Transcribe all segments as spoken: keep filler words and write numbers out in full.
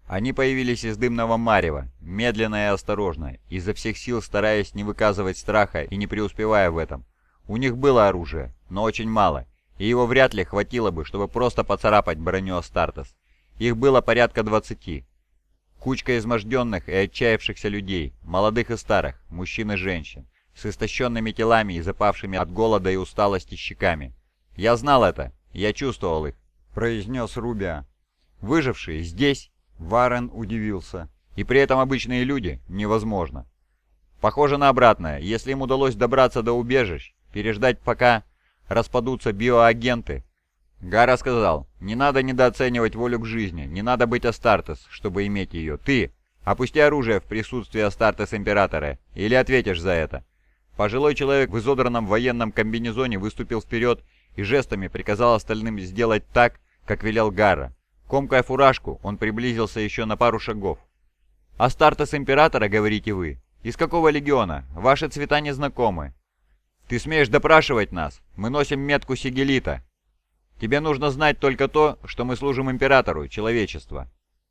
Они появились из дымного марева, медленно и осторожно, изо всех сил стараясь не выказывать страха и не преуспевая в этом. У них было оружие, но очень мало, и его вряд ли хватило бы, чтобы просто поцарапать броню Астартес. Их было порядка двадцати. Кучка изможденных и отчаявшихся людей, молодых и старых, мужчин и женщин, с истощенными телами и запавшими от голода и усталости щеками. «Я знал это, я чувствовал их», — произнес Рубио. «Выжившие здесь?» — Варен удивился. «И при этом обычные люди? Невозможно». «Похоже на обратное. Если им удалось добраться до убежищ, переждать пока распадутся биоагенты». Гара сказал: «Не надо недооценивать волю к жизни, не надо быть Астартес, чтобы иметь ее. Ты! Опусти оружие в присутствии Астартес Императора, или ответишь за это». Пожилой человек в изодранном военном комбинезоне выступил вперед и жестами приказал остальным сделать так, как велел Гара. Комкая фуражку, он приблизился еще на пару шагов. «Астартес Императора, говорите вы? Из какого легиона? Ваши цвета незнакомы. Ты смеешь допрашивать нас? Мы носим метку Сигелита. Тебе нужно знать только то, что мы служим Императору, человечества».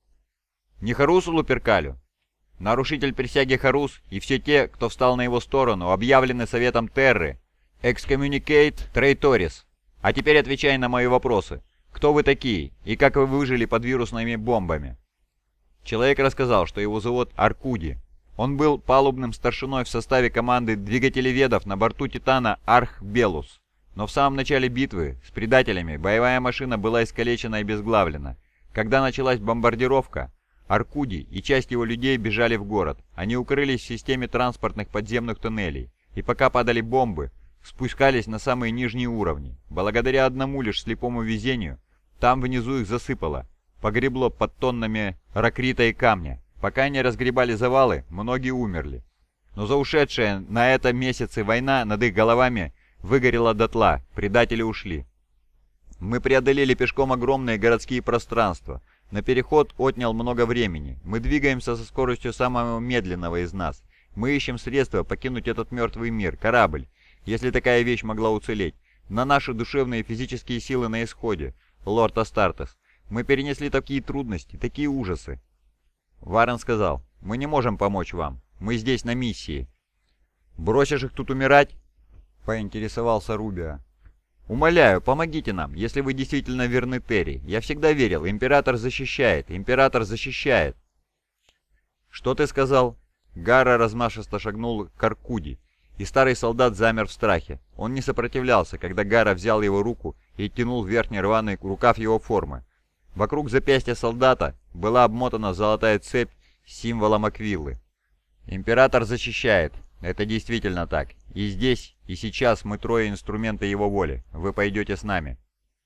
«Не Харусу Луперкалю?» Нарушитель присяги Харус и все те, кто встал на его сторону, объявлены Советом Терры «Excommunicate Traitoris». А теперь отвечай на мои вопросы. Кто вы такие и как вы выжили под вирусными бомбами? Человек рассказал, что его зовут Аркуди. Он был палубным старшиной в составе команды двигателеведов на борту Титана Арх-Белус. Но в самом начале битвы с предателями боевая машина была искалечена и обезглавлена. Когда началась бомбардировка, Аркуди и часть его людей бежали в город. Они укрылись в системе транспортных подземных туннелей, и пока падали бомбы, спускались на самые нижние уровни. Благодаря одному лишь слепому везению, там внизу их засыпало, погребло под тоннами ракрита и камня. Пока они разгребали завалы, многие умерли. Но за ушедшие на это месяцы война над их головами выгорела дотла, предатели ушли. Мы преодолели пешком огромные городские пространства, но переход отнял много времени. Мы двигаемся со скоростью самого медленного из нас. Мы ищем средства покинуть этот мертвый мир, корабль, если такая вещь могла уцелеть. На наши душевные и физические силы на исходе, лорд Астартес. Мы перенесли такие трудности, такие ужасы. Варен сказал: «Мы не можем помочь вам. Мы здесь на миссии». «Бросишь их тут умирать?» — поинтересовался Рубио. «Умоляю, помогите нам, если вы действительно верны Терри. Я всегда верил, Император защищает, Император защищает». «Что ты сказал?» Гара размашисто шагнул к Аркуди, и старый солдат замер в страхе. Он не сопротивлялся, когда Гара взял его руку и тянул в верхний рваный рукав его формы. Вокруг запястья солдата была обмотана золотая цепь с символом Аквиллы. «Император защищает. Это действительно так. И здесь, и сейчас мы трое инструмента его воли. Вы пойдете с нами».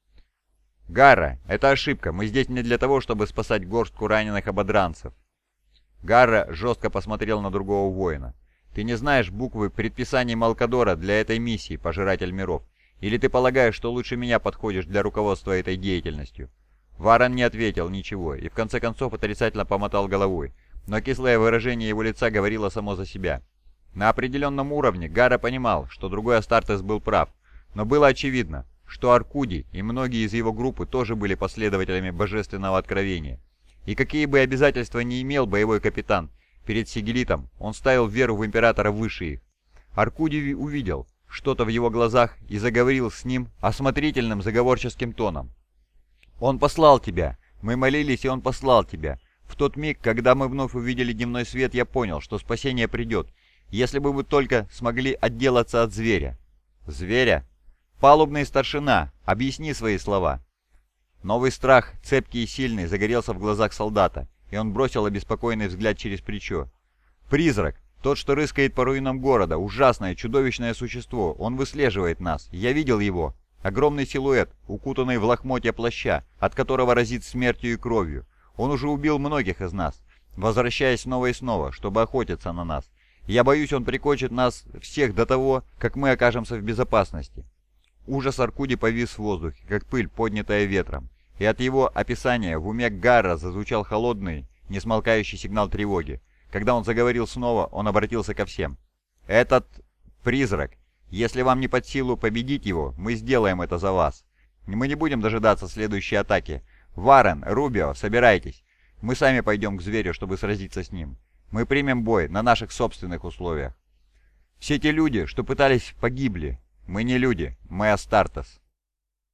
«Гарра, это ошибка. Мы здесь не для того, чтобы спасать горстку раненых ободранцев». Гарра жестко посмотрел на другого воина. «Ты не знаешь буквы предписаний Малкадора для этой миссии, Пожиратель миров? Или ты полагаешь, что лучше меня подходишь для руководства этой деятельностью?» Варен не ответил ничего и в конце концов отрицательно помотал головой, но кислое выражение его лица говорило само за себя. На определенном уровне Гара понимал, что другой Астартес был прав, но было очевидно, что Аркуди и многие из его группы тоже были последователями Божественного Откровения. И какие бы обязательства ни имел боевой капитан перед Сигелитом, он ставил веру в Императора выше их. Аркуди увидел что-то в его глазах и заговорил с ним осмотрительным заговорческим тоном. «Он послал тебя. Мы молились, и он послал тебя. В тот миг, когда мы вновь увидели дневной свет, я понял, что спасение придет. Если бы вы только смогли отделаться от зверя». «Зверя? Палубный старшина, объясни свои слова». Новый страх, цепкий и сильный, загорелся в глазах солдата, и он бросил обеспокоенный взгляд через плечо. «Призрак, тот, что рыскает по руинам города, ужасное, чудовищное существо, он выслеживает нас. Я видел его». Огромный силуэт, укутанный в лохмотья плаща, от которого разит смертью и кровью. Он уже убил многих из нас, возвращаясь снова и снова, чтобы охотиться на нас. Я боюсь, он прикончит нас всех до того, как мы окажемся в безопасности». Ужас Аркуди повис в воздухе, как пыль, поднятая ветром, и от его описания в уме Гарра зазвучал холодный, несмолкающий сигнал тревоги. Когда он заговорил снова, он обратился ко всем. «Этот призрак. Если вам не под силу победить его, мы сделаем это за вас. Мы не будем дожидаться следующей атаки. Варен, Рубио, собирайтесь. Мы сами пойдем к зверю, чтобы сразиться с ним. Мы примем бой на наших собственных условиях. Все те люди, что пытались, погибли. Мы не люди, мы Астартес.